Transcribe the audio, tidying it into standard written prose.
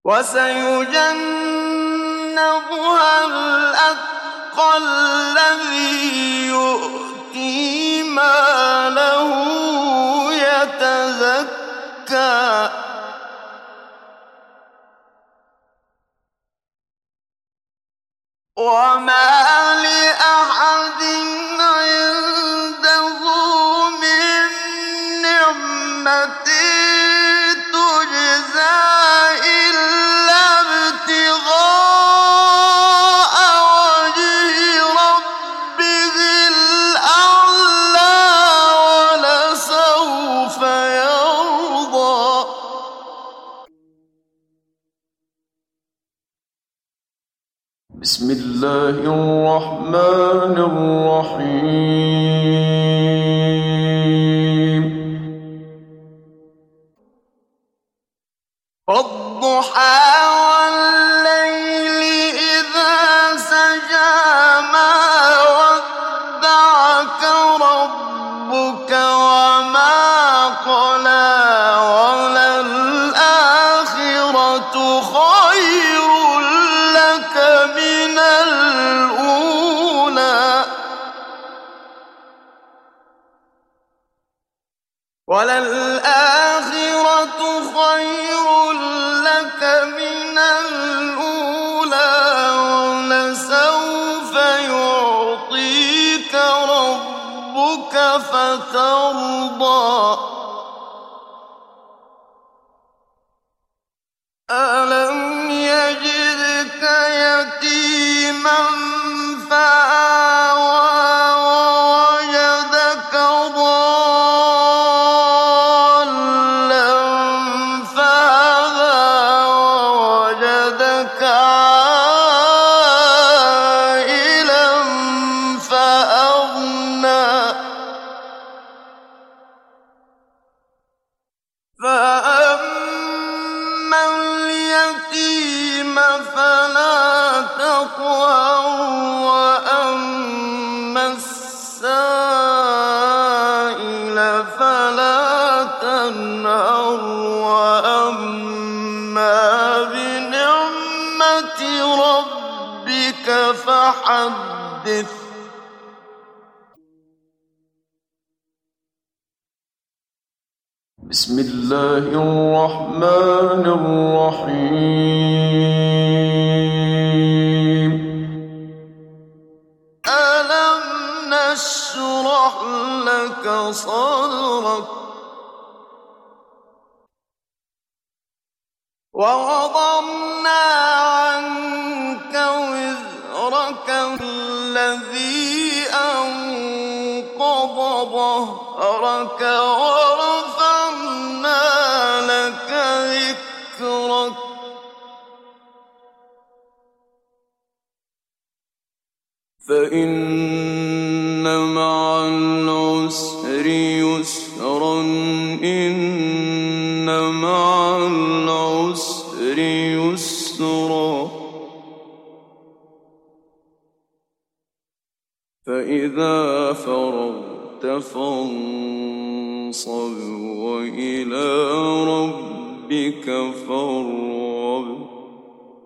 وسيجنبها الأتقى الذي يؤتي ماله يتزكى وما لأحد عنده من نعمة تجزى إلا ابتغاء وجه ربه الأعلى ولسوف يرضى بسم الله الرحمن الرحيم والضحى والليل إذا سجى ما ودعك ربك وما قلى وللآخرة خير لك من الأولى وللآخرة خير لك من الأولى ولسوف يعطيك ربك فترضى ألم يجدك يتيما فآوى ووجدك ضالا فهدى ووجدك عائلا فأغنى فأما اليتيم فلا تقهر وأما السائل فلا تنهر وأما بنعمة ربك فحدث بسم الله الرحمن الرحيم ألم نشرح لك صدرك ووضعنا عنك وزرك الذي أنقض ظهرك ورفعنا لك ذكرك فإن مع العسر يسرا إن مع العسر يسرا فإذا فرغت فانصب وإلى ربك فارغب